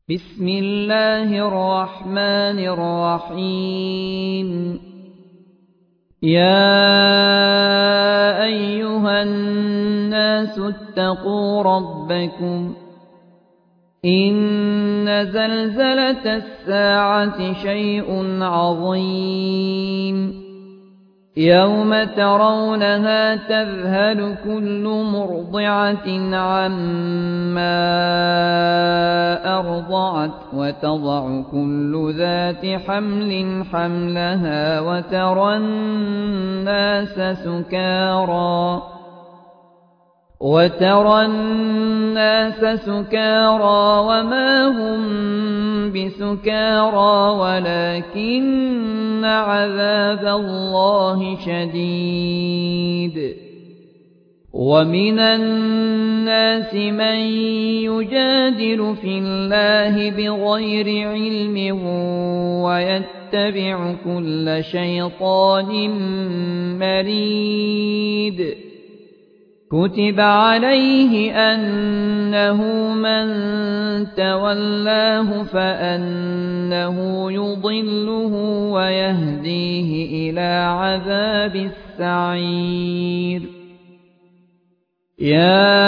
بسم الله الرحمن الرحيم يا أيها الناس اتقوا ربكم إن زلزلة الساعة شيء عظيم يوم ترونها تذهل كل مرضعة عما أرضعت وتضع كل ذات حمل حملها وترى الناس سكارى وما هم بسكارى ولكن عذاب الله شديد ومن الناس من يجادل في الله بغير علم ويتبع كل شيطان مريد كتب عليه أنه من تولاه فأنه يضله ويهديه إلى عذاب السعير يا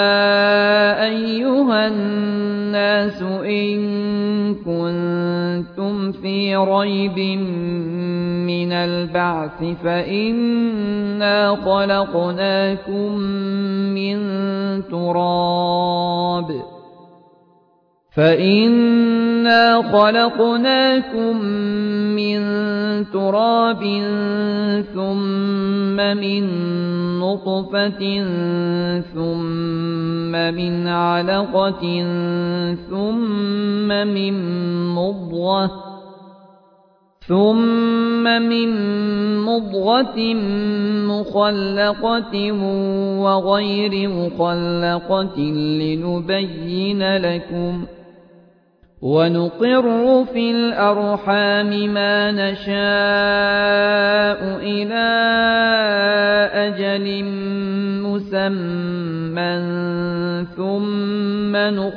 أيها الناس إن كنتم في ريب من البعث فإنا خلقناكم من تراب ثم من نطفة ثم من علقة ثم من مضغة مخلقة وغير مخلقة لنبين لكم ونقر في الأرحام ما نشاء إلى أجل مسمى ثم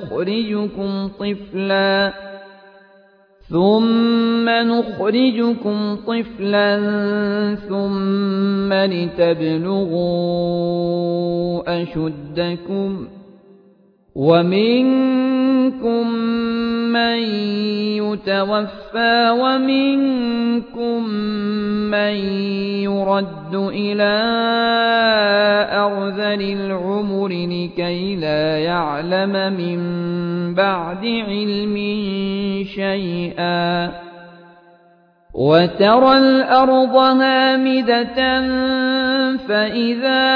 نخرجكم طفلا ثم لتبلغوا أشدكم ومنكم من يتوفى ومنكم من يرد إلى أرذل العمر لكي لا يعلم من بعد علم شيئا وترى الأرض هامدة فإذا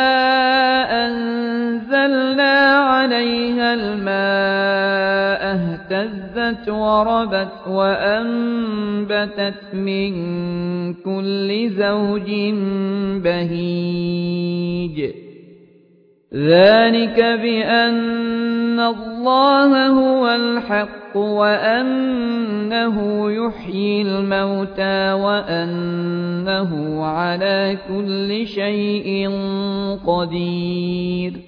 أنزلنا عليها الماء اهتزت وربت وأنبتت من كل زوج بهيج ذلك بأن الله هو الحق وأنه يحيي الموتى وأنه على كل شيء قدير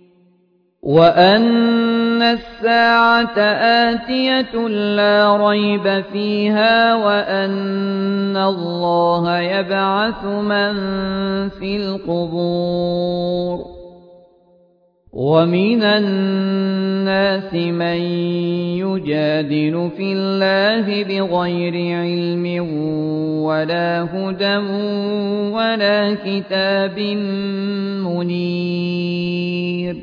وأن الساعة آتية لا ريب فيها وأن الله يبعث من في القبور ومن الناس من يجادل في الله بغير علم ولا هدى ولا كتاب منير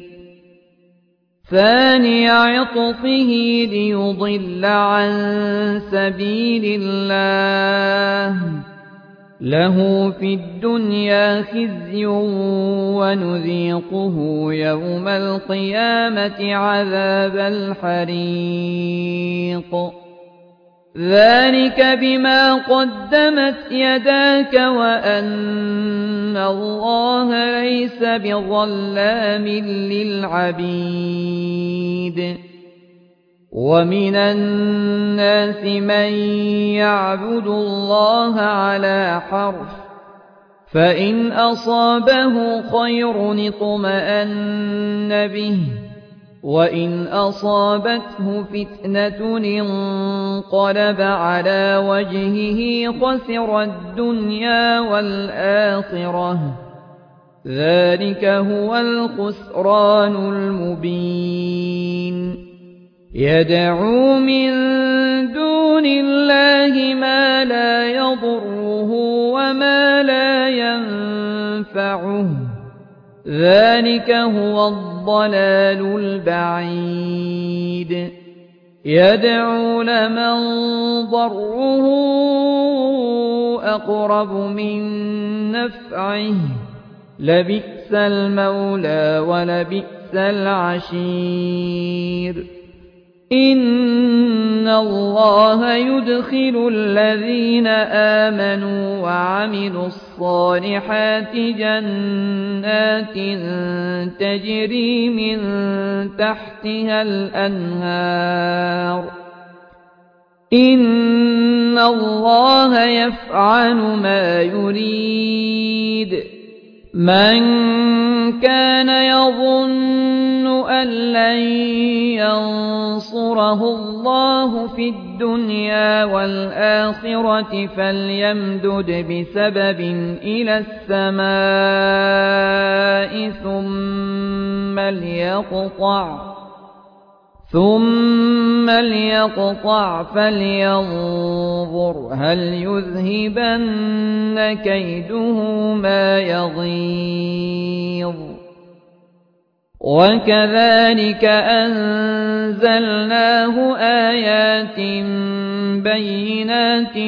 ثاني عطفه ليضل عن سبيل الله له في الدنيا خزي ونذيقه يوم القيامة عذاب الحريق ذلك بما قدمت يداك وأن الله ليس بظلام للعبيد ومن الناس من يعبد الله على حرف فإن أصابه خير اطمأن به وإن أصابته فتنة انقلب على وجهه خسر الدنيا والآخرة ذلك هو الخسران المبين يدعو من دون الله ما لا يضره وما لا ينفعه ذلك هو الضلال البعيد يدعو لمن ضره أقرب من نفعه لبئس المولى ولبئس العشير إن الله يدخل الذين آمنوا وعملوا الصالحات جنات تجري من تحتها الأنهار إن الله يفعل ما يريد من كان يظن أن لن ينصره الله في الدنيا والآخرة فليمدد بسبب إلى السماء ثم ليقطع فلينظر هل يذهبن كيده ما يغيظ وكذلك أنزلناه آيات بينات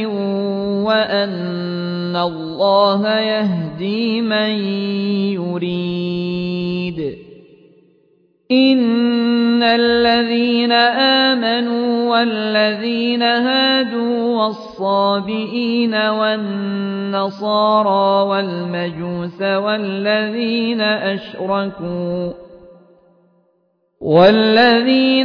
وأن الله يهدي من يريد إن الذين آمنوا والذين هادوا والصابئين والنصارى والمجوس والذين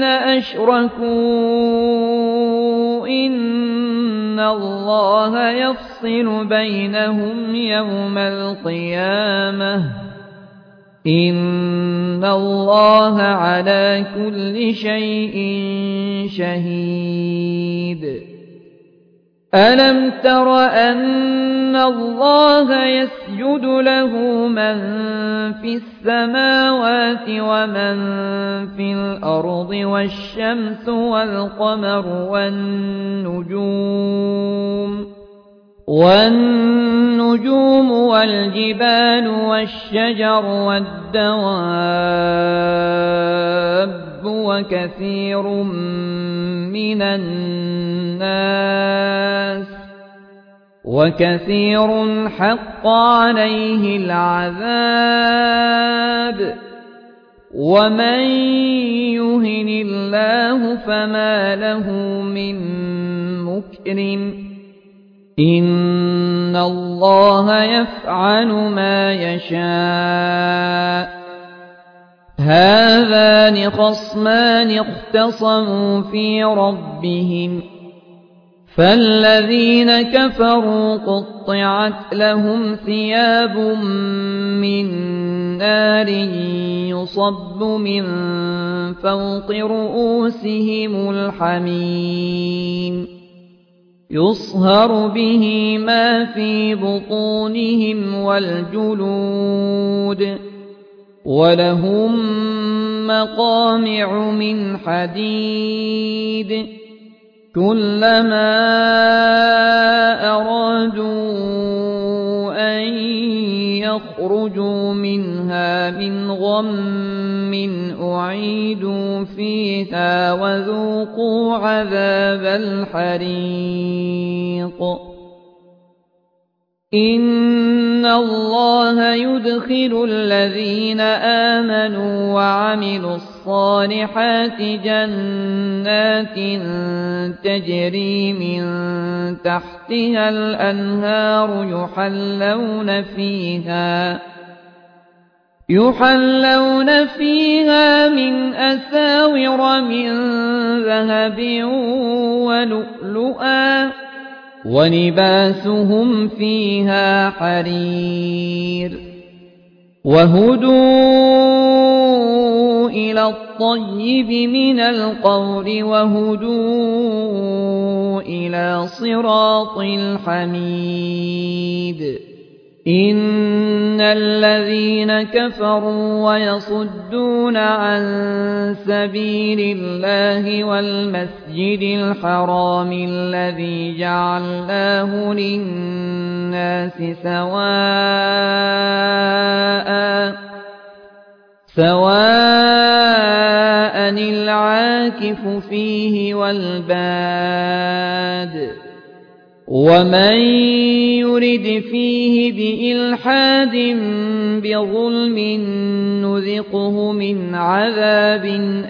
أشركوا إن الله يفصل بينهم يوم القيامة إن الله على كل شيء شهيد ألم تر أن الله يسجد له من في السماوات ومن في الأرض والشمس والقمر والنجوم والجبال والشجر والدواب وكثير حق عليه العذاب ومن يهن الله فما له من مكرم إن الله يفعل ما يشاء هذان خصمان اختصموا في ربهم فالذين كفروا قطعت لهم ثياب من نار يصب من فوق رؤوسهم الحميم يصهر به ما في بطونهم والجلود ولهم مقامع من حديد كلما أرادوا أن يخرجوا منها من غم أعيدوا فيها وذوقوا عذاب الحريق إن الله يدخل الذين آمنوا وعملوا الصالحات جنات تجري من تحتها الأنهار يحلون فيها من أساور من ذهب ولؤلؤا ولباسهم فيها حرير وهدوا إلى الطيب من القول وهدوا إلى صراط الحميد إن الذين كفروا ويصدون عن سبيل الله والمسجد الحرام الذي جعلناه للناس سواء العاكف فيه والباد ومن يرد فيه بإلحاد بظلم نذقه من عذاب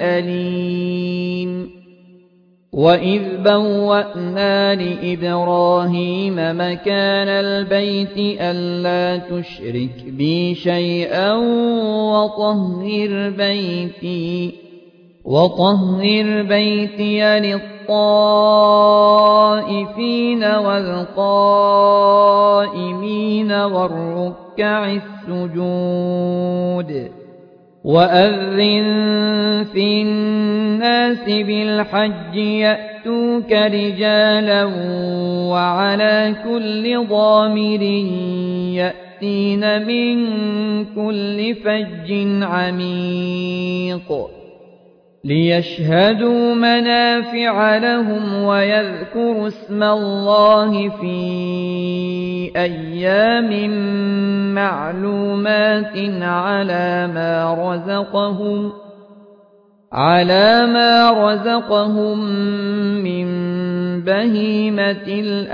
أليم وإذ بوأنا لإبراهيم مكان البيت ألا تشرك بي شيئا وطهر بيتي للطائفين والقائمين والركع السجود وأذن في الناس بالحج يأتوك رجالا وعلى كل ضامر يأتين من كل فج عميق ليشهدوا منافع لهم ويذكروا اسم الله في أيام معلومات على ما رزقهم من بهيمة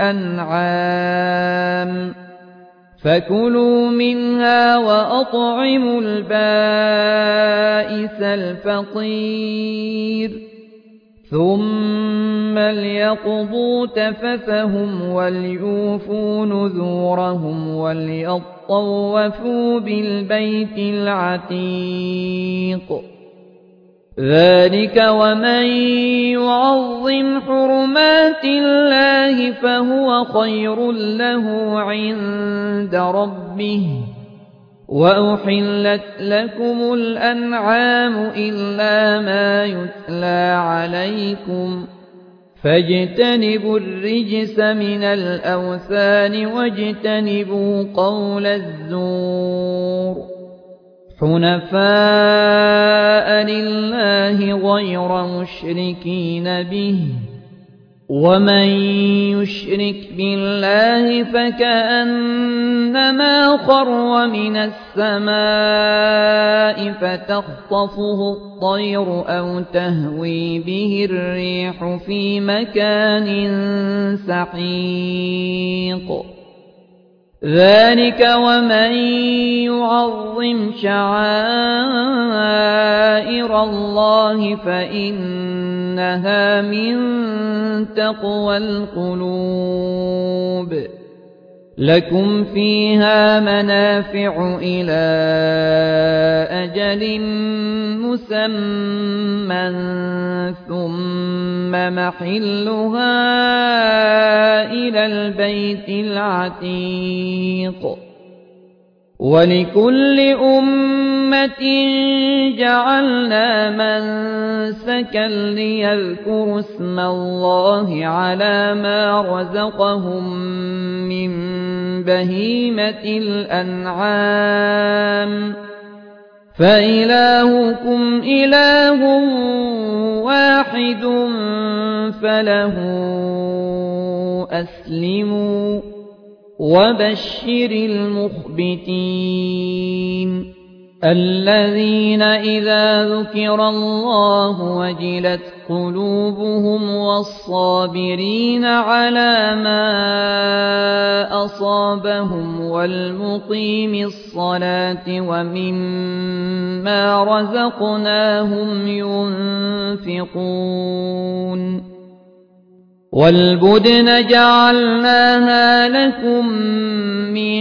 الأنعام فكلوا منها وأطعموا البائس الفقير ثم ليقضوا تفثهم وليوفوا نذورهم وليطوفوا بالبيت العتيق ذلك ومن يعظم حرمات الله فهو خير له عند ربه وأحلت لكم الأنعام إلا ما يتلى عليكم فاجتنبوا الرجس من الأوثان واجتنبوا قول الزور حنفاء لله غير مشركين به ومن يشرك بالله فكأنما خر من السماء فتخطفه الطير أو تهوي به الريح في مكان سحيق ذلك ومن يعظم شعائر الله فإنها من تقوى القلوب لكم فيها منافع إلى أجل مسمى ثم محلها إلى البيت العتيق ولكل أمة جعلنا منسكا ليذكروا اسم الله على ما رزقهم من بهيمة الأنعام فإلهكم إله واحد فله أسلموا وبشر المخبتين الذين إذا ذكر الله وجلت قلوبهم والصابرين على ما أصابهم والمقيم الصلاة ومما رزقناهم ينفقون والبدن جعلناها لكم من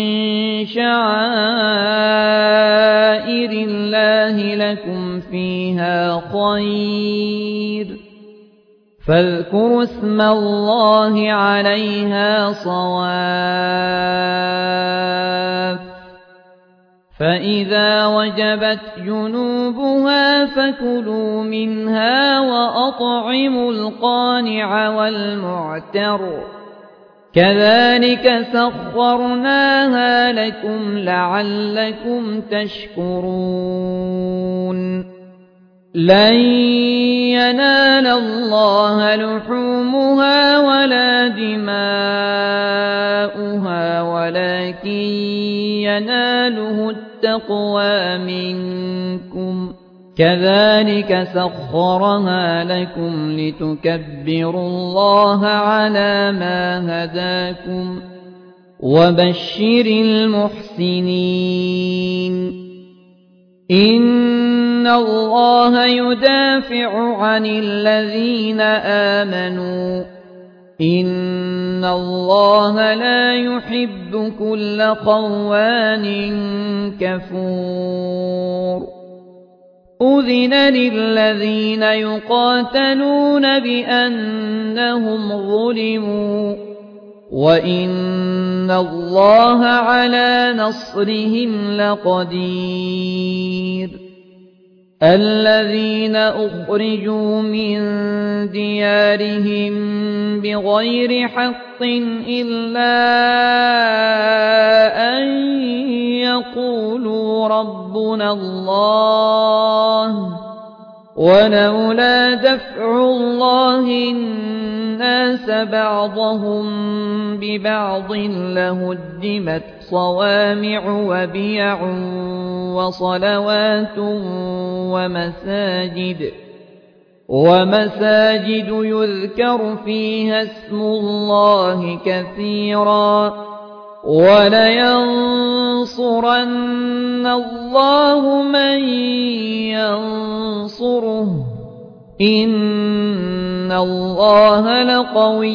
شعائر الله لكم فيها خير فاذكروا اسم الله عليها صواف فإذا وجبت جنوبها فكلوا منها وأطعموا القانع والمعتر كذلك سخرناها لكم لعلكم تشكرون لن ينال الله لحومها ولا دماؤها ولكن يناله التقوى منكم كذلك سخرها لكم لتكبروا الله على ما هداكم وبشر المحسنين إن الله يدافع عن الذين آمنوا إن الله لا يحب كل خوان كفور أذن للذين يقاتلون بأنهم ظلموا وإن الله على نصرهم لقدير الذين أخرجوا من ديارهم بغير حق إلا أن يقولوا ربنا الله ولولا دفع الله الناس بعضهم ببعض لهدمت صوامع وبيع وصلوات ومساجد يذكر فيها اسم الله كثيرا ولينصرن الله من ينصره إن الله لقوي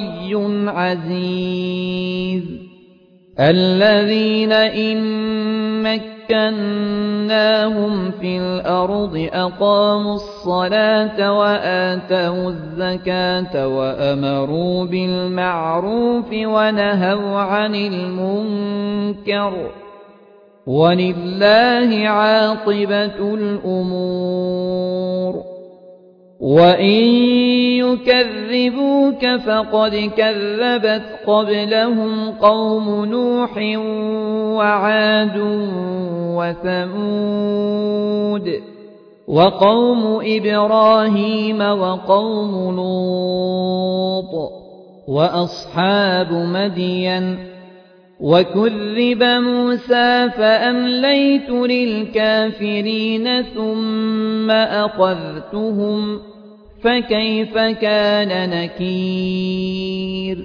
عزيز الذين إن مكناهم في الأرض أقاموا الصلاة وآتوا الزكاة وأمروا بالمعروف ونهوا عن المنكر ولله عاقبة الأمور وإن يكذبوك فقد كذبت قبلهم قوم نوح وعاد وثمود وقوم إبراهيم وقوم لوط وأصحاب مدين وكذب موسى فأمليت للكافرين ثم أخذتهم فكيف كان نكير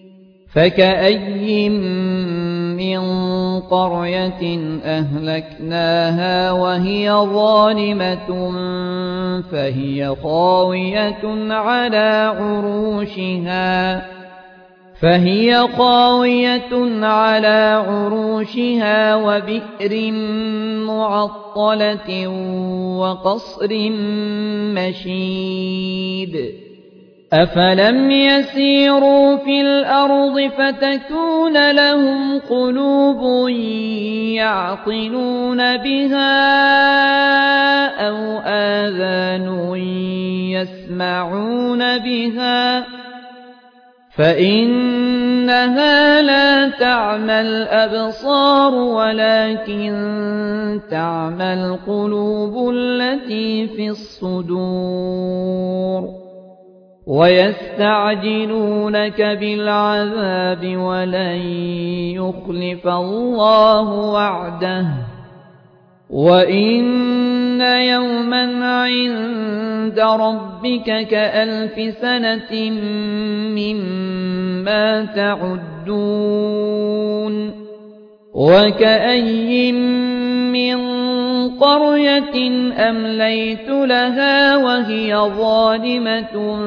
فكأي من قرية أهلكناها وهي ظالمة فهي خاوية على عروشها وبئر معطلة وقصر مشيد أفلم يسيروا في الأرض فتكون لهم قلوب يعقلون بها أو آذان يسمعون بها فإنها لا تعمى الأبصار ولكن تعمى القلوب التي في الصدور ويستعجلونك بالعذاب ولن يخلف الله وعده وإن يوما عند ربك كألف سنة مما تعدون وكأي من قرية أمليت لها وهي ظالمة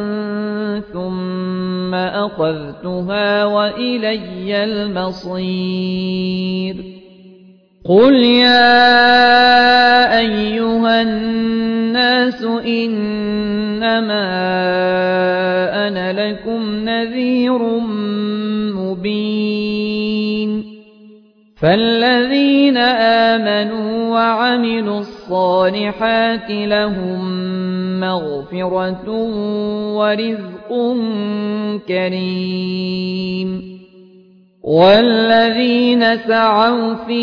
ثم أخذتها وإلي المصير قل يا أيها الناس إنما أنا لكم نذير مبين فالذين آمنوا وعملوا الصالحات لهم مغفرة ورزق كريم والذين سعوا في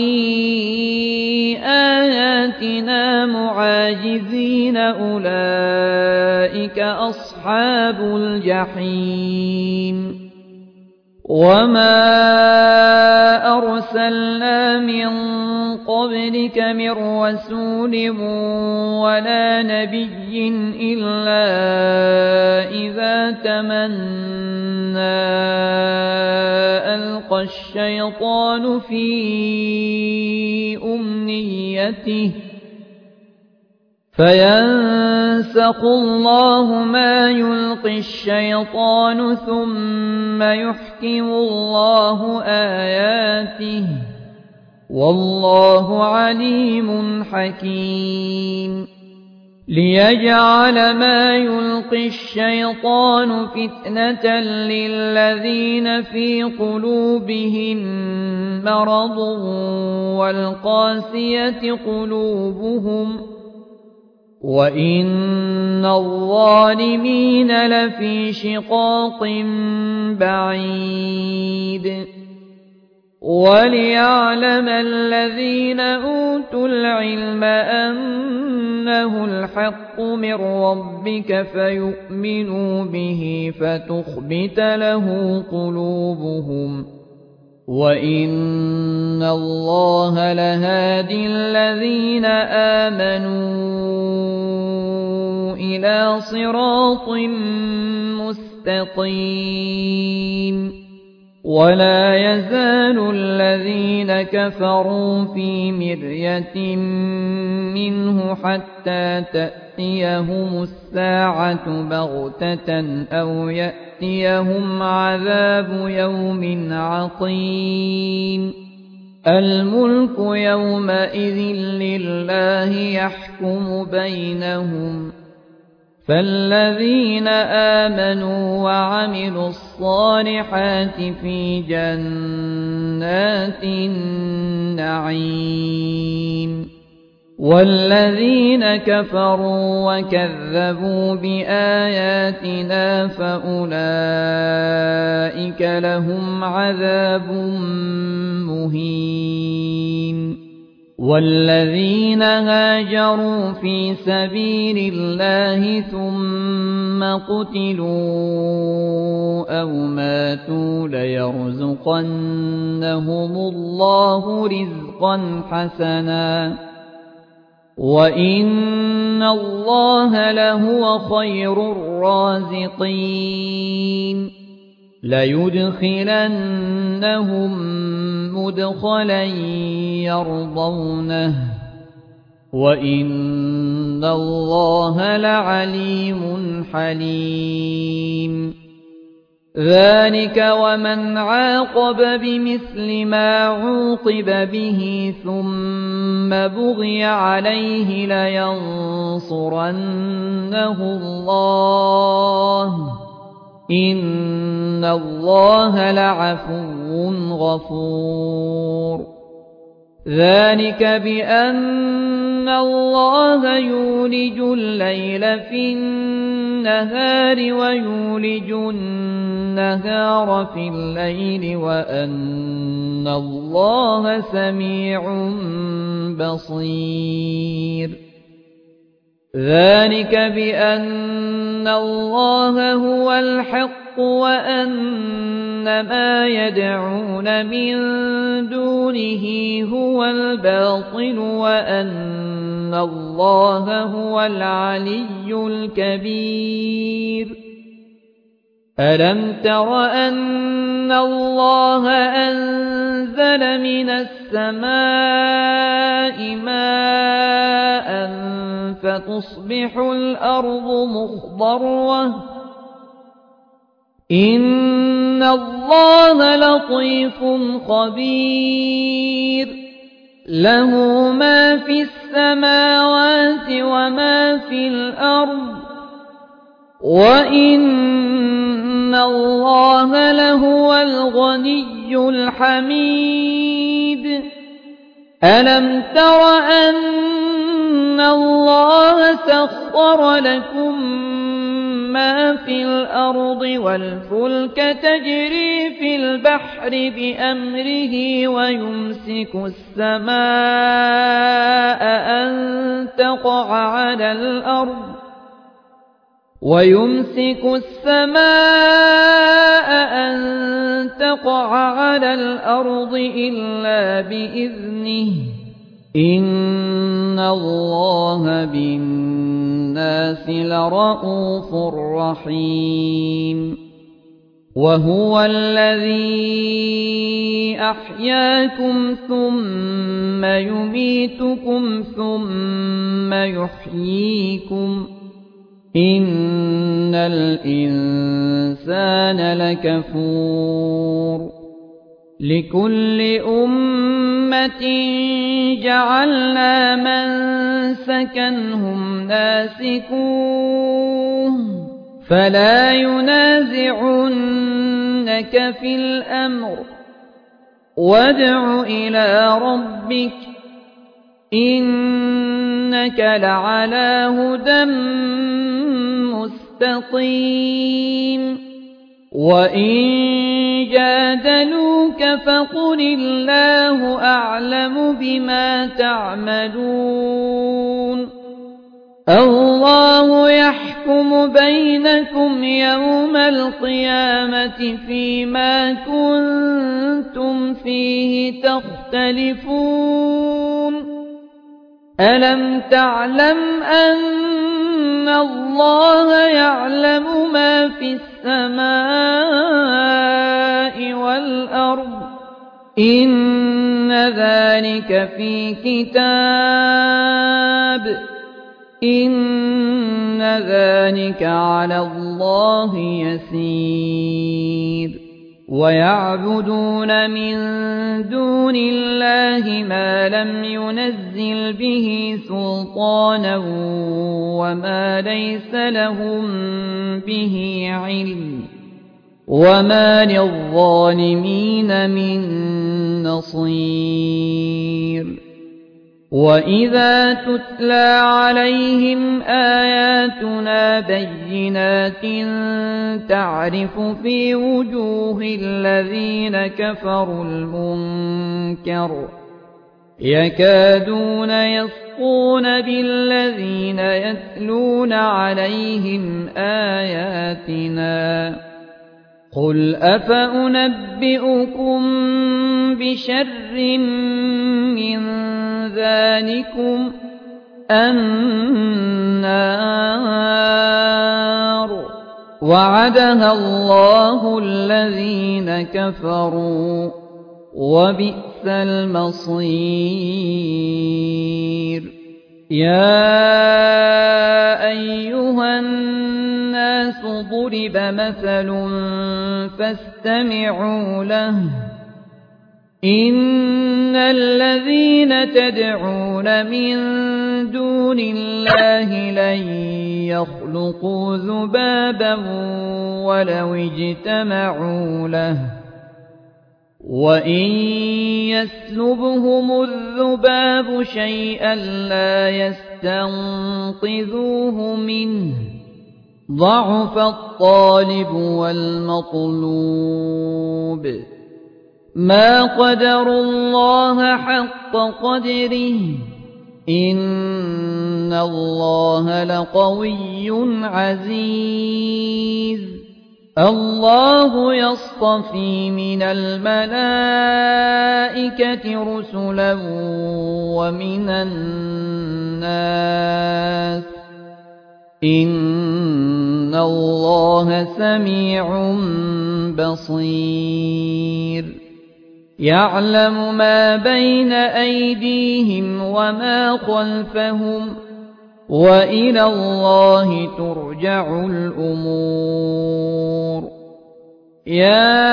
آياتنا معاجزين أولئك أصحاب الجحيم وما أرسلنا من قبلك من رسول ولا نبي إلا إذا تمنى ألقى الشيطان في أمنيته فينسخ الله ما يلقي الشيطان ثم يحكم الله آياته والله عليم حكيم ليجعل ما يلقي الشيطان فتنة للذين في قلوبهم مرض والقاسية قلوبهم وإن الظالمين لفي شقاق بعيد وليعلم الذين أوتوا العلم أنه الحق من ربك فيؤمنوا به فتخبت له قلوبهم وإن الله لهادي الذين آمنوا إلى صراط مستقيم ولا يزال الذين كفروا في مرية منه حتى تأتيهم الساعة بغتة أو يأتيهم عذاب يوم عقيم الملك يومئذ لله يحكم بينهم فالذين آمنوا وعملوا الصالحات في جنات النعيم والذين كفروا وكذبوا بآياتنا فأولئك لهم عذاب مهين والذين هاجروا في سبيل الله ثم قتلوا أو ماتوا ليرزقنهم الله رزقا حسنا وإن الله لهو خير الرازقين ليدخلنهم مدخلا يرضونه وإن الله لعليم حليم ذلك ومن عاقب بمثل ما عوقب به ثم بغي عليه لينصرنه الله إن الله لعفو غفور ذلك بأن الله يولج الليل في النهار ويولج النهار في الليل وأن الله سميع بصير ذلك بأن الله هو الحق وأن ما يدعون من دونه هو الباطل وأن الله هو العلي الكبير ألم تر أن الله أنزل من السماء ماء فتصبح الأرض مخضرة إن الله لطيف خبير له ما في السماوات وما في الأرض وإن الله لهو الغني الحميد مريب ألم تر أن الله سخر لكم ما في الأرض والفلك تجري في البحر بأمره ويمسك السماء أن تقع على الأرض إلا بإذنه إن الله بالناس لرءوف رحيم وهو الذي أحياكم ثم يميتكم ثم يحييكم إن الإنسان لكفور لكل أمة جعلنا منسكا هم ناسكوه فلا ينازعنك في الأمر وادع إلى ربك إنك لعلى هدى مستقيم وإن جادلوك فقل الله أعلم بما تعملون الله يحكم بينكم يوم القيامة فيما كنتم فيه تختلفون ألم تعلم أن الله يعلم ما في السماء والأرض إن ذلك في كتاب إن ذلك على الله يسير ويعبدون من دون الله ما لم ينزل به سلطانا وما ليس لهم به علم وما للظالمين من نصير وإذا تتلى عليهم آياتنا بينات تعرف في وجوه الذين كفروا المنكر يكادون يسطون بالذين يتلون عليهم آياتنا قل أفأنبئكم بشر من ذلكم النار وعدها الله الذين كفروا وبئس المصير يا أيها الناس ضرب مثل فاستمعوا له إن الذين تدعون من دون الله لن يخلقوا ذبابا ولو اجتمعوا له وإن يسلبهم الذباب شيئا لا يستنقذوه منه ضعف الطالب والمطلوب ما قدروا الله حق قدره إن الله لقوي عزيز الله يصطفي من الملائكة رسلا ومن الناس إن الله سميع بصير يعلم ما بين أيديهم وما خلفهم وإلى الله ترجع الأمور يا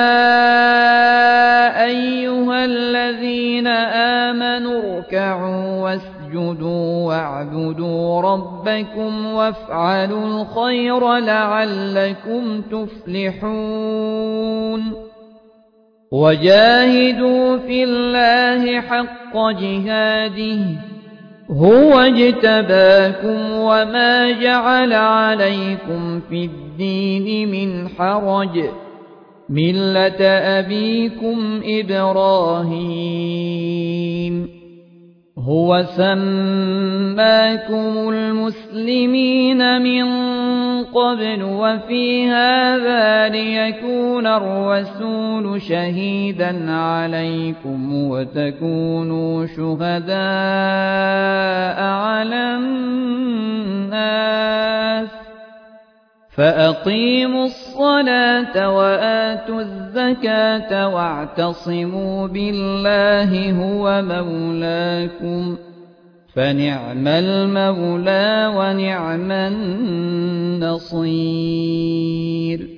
أيها الذين آمنوا اركعوا واسجدوا واعبدوا ربكم وافعلوا الخير لعلكم تفلحون وجاهدوا في الله حق جهاده هو اجتباكم وما جعل عليكم في الدين من حرج ملة أبيكم إبراهيم هو سماكم المسلمين من قبل وفي هذا ليكون الرسول شهيدا عليكم وتكونوا شهداء على الناس فأقيموا الصلاة وآتوا الزكاة واعتصموا بالله هو مولاكم فنعم المولى ونعم النصير